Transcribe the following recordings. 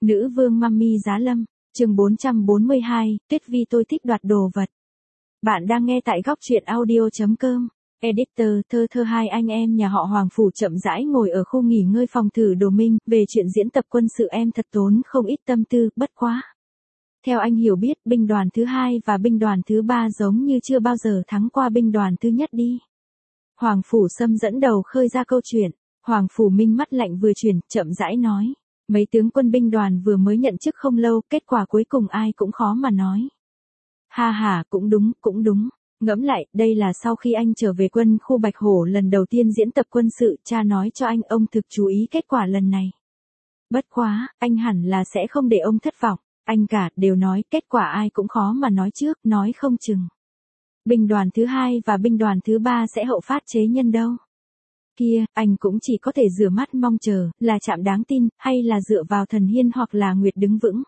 Nữ vương Mummy Giá Lâm, chương 442, Tuyết Vi tôi thích đoạt đồ vật. Bạn đang nghe tại góc truyện audio.com. Editor, thơ hai anh em nhà họ Hoàng Phủ chậm rãi ngồi ở khu nghỉ ngơi phòng thử đồ Minh, về chuyện diễn tập quân sự em thật tốn không ít tâm tư, bất quá. Theo anh hiểu biết, binh đoàn thứ 2 và binh đoàn thứ 3 giống như chưa bao giờ thắng qua binh đoàn thứ nhất đi. Hoàng Phủ Sâm dẫn đầu khơi ra câu chuyện, Hoàng Phủ Minh mắt lạnh vừa chuyển, chậm rãi nói. Mấy tướng quân binh đoàn vừa mới nhận chức không lâu, kết quả cuối cùng ai cũng khó mà nói. Ha ha, cũng đúng. Ngẫm lại, đây là sau khi anh trở về quân khu Bạch Hổ lần đầu tiên diễn tập quân sự, cha nói cho anh ông thực chú ý kết quả lần này. Bất quá, anh hẳn là sẽ không để ông thất vọng, anh cả đều nói kết quả ai cũng khó mà nói trước, nói không chừng. Binh đoàn thứ 2 và binh đoàn thứ 3 sẽ hậu phát chế nhân đâu. Kia, anh cũng chỉ có thể rửa mắt mong chờ, là chạm đáng tin, hay là dựa vào thần hiên hoặc là nguyệt đứng vững.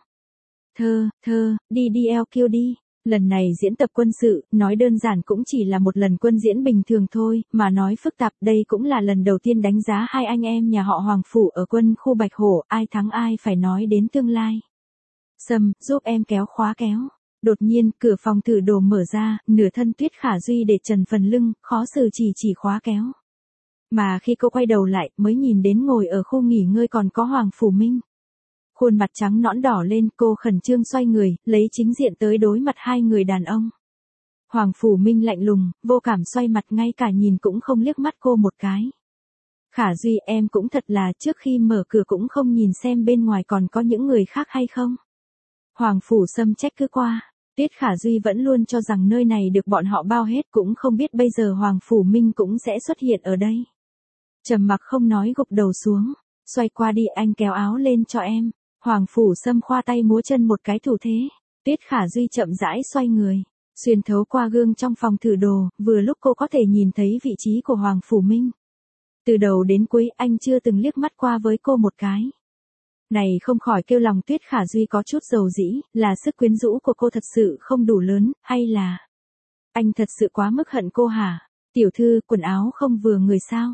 Đi LQ đi. Lần này diễn tập quân sự, nói đơn giản cũng chỉ là một lần quân diễn bình thường thôi, mà nói phức tạp đây cũng là lần đầu tiên đánh giá hai anh em nhà họ Hoàng Phủ ở quân khu Bạch Hổ, ai thắng ai phải nói đến tương lai. Sâm, giúp em kéo khóa kéo. Đột nhiên, cửa phòng thử đồ mở ra, nửa thân Tuyết Khả Duy để trần phần lưng, khó xử chỉ khóa kéo. Mà khi cô quay đầu lại, mới nhìn đến ngồi ở khu nghỉ ngơi còn có Hoàng Phủ Minh. Khuôn mặt trắng nõn đỏ lên, cô khẩn trương xoay người, lấy chính diện tới đối mặt hai người đàn ông. Hoàng Phủ Minh lạnh lùng, vô cảm xoay mặt ngay cả nhìn cũng không liếc mắt cô một cái. Khả Duy em cũng thật là trước khi mở cửa cũng không nhìn xem bên ngoài còn có những người khác hay không. Hoàng Phủ Sâm trách cứ qua. Tuyết Khả Duy vẫn luôn cho rằng nơi này được bọn họ bao hết, cũng không biết bây giờ Hoàng Phủ Minh cũng sẽ xuất hiện ở đây. Trầm mặc không nói, gục đầu xuống. Xoay qua đi, anh kéo áo lên cho em. Hoàng Phủ Sâm khoa tay múa chân một cái thủ thế. Tuyết Khả Duy chậm rãi xoay người, xuyên thấu qua gương trong phòng thử đồ, vừa lúc cô có thể nhìn thấy vị trí của Hoàng Phủ Minh. Từ đầu đến cuối anh chưa từng liếc mắt qua với cô một cái. Này không khỏi kêu lòng Tuyết Khả Duy có chút dầu dĩ, là sức quyến rũ của cô thật sự không đủ lớn, hay là anh thật sự quá mức hận cô hả? Tiểu thư, quần áo không vừa người sao?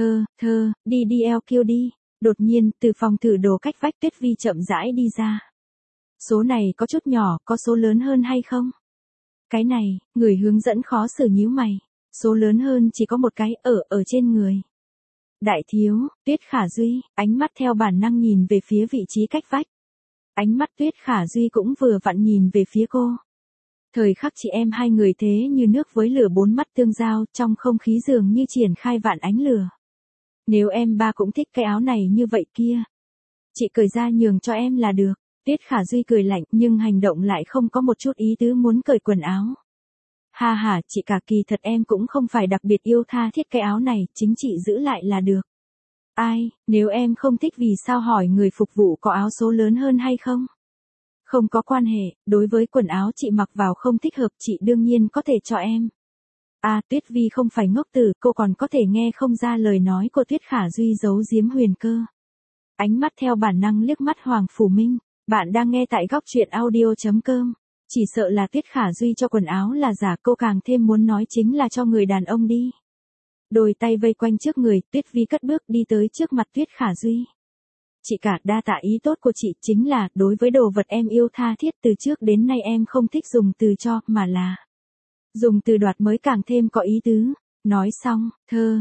Đi LQ đi. Đột nhiên, từ phòng thử đồ cách vách Tuyết Vi chậm rãi đi ra. Số này có chút nhỏ, có số lớn hơn hay không? Cái này, người hướng dẫn khó xử nhíu mày. Số lớn hơn chỉ có một cái, ở trên người. Đại thiếu, Tuyết Khả Duy, ánh mắt theo bản năng nhìn về phía vị trí cách vách. Ánh mắt Tuyết Khả Duy cũng vừa vặn nhìn về phía cô. Thời khắc chị em hai người thế như nước với lửa, bốn mắt tương giao, trong không khí dường như triển khai vạn ánh lửa. Nếu em ba cũng thích cái áo này như vậy kia, chị cởi ra nhường cho em là được. Tuyết Khả Duy cười lạnh nhưng hành động lại không có một chút ý tứ muốn cởi quần áo. Ha ha, chị cả kỳ thật em cũng không phải đặc biệt yêu tha thiết cái áo này, chính chị giữ lại là được. Ai, nếu em không thích vì sao hỏi người phục vụ có áo số lớn hơn hay không? Không có quan hệ, đối với quần áo chị mặc vào không thích hợp chị đương nhiên có thể cho em. Tuyết Vi không phải ngốc tử, cô còn có thể nghe không ra lời nói của Tuyết Khả Duy giấu giếm huyền cơ. Ánh mắt theo bản năng liếc mắt Hoàng Phủ Minh, bạn đang nghe tại góc truyện audio.com. Chỉ sợ là Tuyết Khả Duy cho quần áo là giả, cô càng thêm muốn nói chính là cho người đàn ông đi. Đôi tay vây quanh trước người, Tuyết Vi cất bước đi tới trước mặt Tuyết Khả Duy. Chị cả, đa tạ ý tốt của chị, chính là, đối với đồ vật em yêu tha thiết từ trước đến nay em không thích dùng từ cho, mà là dùng từ đoạt mới càng thêm có ý tứ. Nói xong,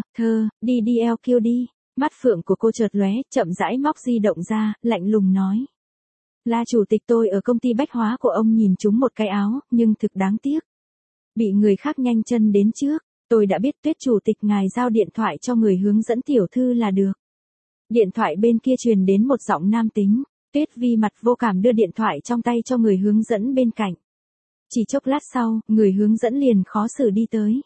đi LQ đi. Mắt phượng của cô chợt lóe, chậm rãi móc di động ra, lạnh lùng nói. Là chủ tịch tôi ở công ty bách hóa của ông nhìn trúng một cái áo, nhưng thực đáng tiếc. Bị người khác nhanh chân đến trước, tôi đã biết Tuyết chủ tịch ngài giao điện thoại cho người hướng dẫn tiểu thư là được. Điện thoại bên kia truyền đến một giọng nam tính, Tuyết Vi mặt vô cảm đưa điện thoại trong tay cho người hướng dẫn bên cạnh. Chỉ chốc lát sau, người hướng dẫn liền khó xử đi tới.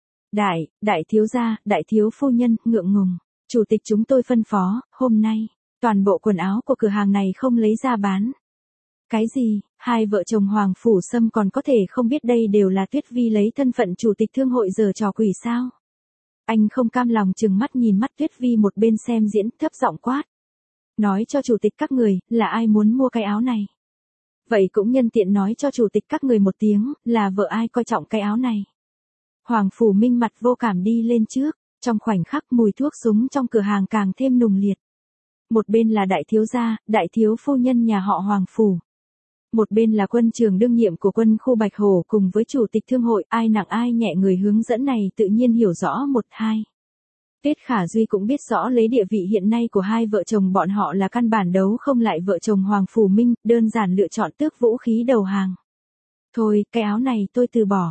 Đại thiếu gia, đại thiếu phu nhân, ngượng ngùng. Chủ tịch chúng tôi phân phó, hôm nay, toàn bộ quần áo của cửa hàng này không lấy ra bán. Cái gì, hai vợ chồng Hoàng Phủ Sâm còn có thể không biết đây đều là Tuyết Vi lấy thân phận chủ tịch thương hội giở trò quỷ sao? Anh không cam lòng chừng mắt nhìn mắt Tuyết Vi một bên xem diễn, thấp giọng quát. Nói cho chủ tịch các người, là ai muốn mua cái áo này? Vậy cũng nhân tiện nói cho chủ tịch các người một tiếng, là vợ ai coi trọng cái áo này. Hoàng Phủ Minh mặt vô cảm đi lên trước, trong khoảnh khắc mùi thuốc súng trong cửa hàng càng thêm nùng liệt. Một bên là đại thiếu gia, đại thiếu phu nhân nhà họ Hoàng Phủ. Một bên là quân trưởng đương nhiệm của quân khu Bạch Hổ cùng với chủ tịch thương hội, ai nặng ai nhẹ người hướng dẫn này tự nhiên hiểu rõ một hai. Tiết Khả Duy cũng biết rõ lấy địa vị hiện nay của hai vợ chồng bọn họ là căn bản đấu không lại vợ chồng Hoàng Phủ Minh, đơn giản lựa chọn tước vũ khí đầu hàng. Thôi, cái áo này tôi từ bỏ.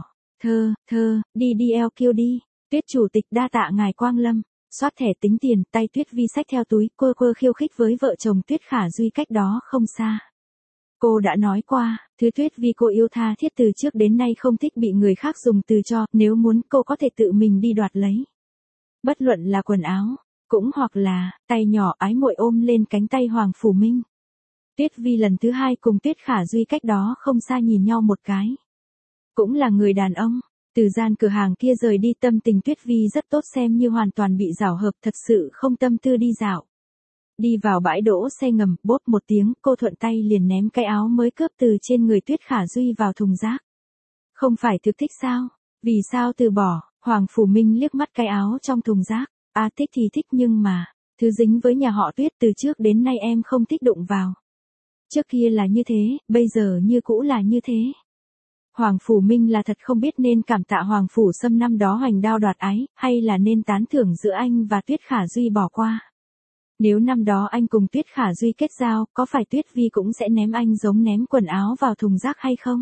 Đi LQ đi. Tuyết chủ tịch đa tạ ngài Quang Lâm. Xoát thẻ tính tiền, tay Tuyết Vi xách theo túi, quơ khiêu khích với vợ chồng Tuyết Khả Duy cách đó không xa. Cô đã nói qua, thứ Tuyết Vi cô yêu tha thiết từ trước đến nay không thích bị người khác dùng từ cho, nếu muốn cô có thể tự mình đi đoạt lấy. Bất luận là quần áo, cũng hoặc là, tay nhỏ ái muội ôm lên cánh tay Hoàng Phủ Minh. Tuyết Vi lần thứ hai cùng Tuyết Khả Duy cách đó không xa nhìn nhau một cái. Cũng là người đàn ông, từ gian cửa hàng kia rời đi tâm tình Tuyết Vi rất tốt xem như hoàn toàn bị giảo hợp thật sự không tâm tư đi dạo. Đi vào bãi đỗ xe ngầm, bốp một tiếng, cô thuận tay liền ném cái áo mới cướp từ trên người Tuyết Khả Duy vào thùng rác. Không phải thực thích sao? Vì sao từ bỏ? Hoàng Phủ Minh liếc mắt cái áo trong thùng rác. À thích thì thích nhưng mà, thứ dính với nhà họ Tuyết từ trước đến nay em không thích đụng vào. Trước kia là như thế, bây giờ như cũ là như thế. Hoàng Phủ Minh là thật không biết nên cảm tạ Hoàng Phủ Sâm năm đó hoành đao đoạt ái, hay là nên tán thưởng giữa anh và Tuyết Khả Duy bỏ qua. Nếu năm đó anh cùng Tuyết Khả Duy kết giao, có phải Tuyết Vi cũng sẽ ném anh giống ném quần áo vào thùng rác hay không?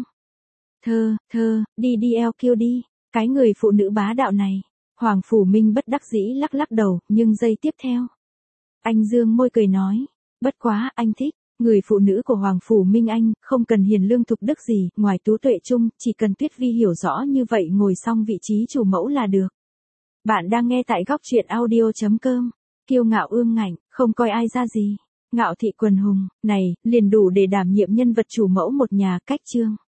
Đi LQ đi, cái người phụ nữ bá đạo này. Hoàng Phủ Minh bất đắc dĩ lắc đầu, nhưng giây tiếp theo. Anh dương môi cười nói, bất quá, anh thích. Người phụ nữ của Hoàng Phủ Minh anh, không cần hiền lương thục đức gì, ngoài tú tuệ chung, chỉ cần Tuyết Vi hiểu rõ như vậy ngồi xong vị trí chủ mẫu là được. Bạn đang nghe tại góc truyện audio.com. Kiêu ngạo ương ngạnh, không coi ai ra gì. Ngạo thị quần hùng, này, liền đủ để đảm nhiệm nhân vật chủ mẫu một nhà cách chương.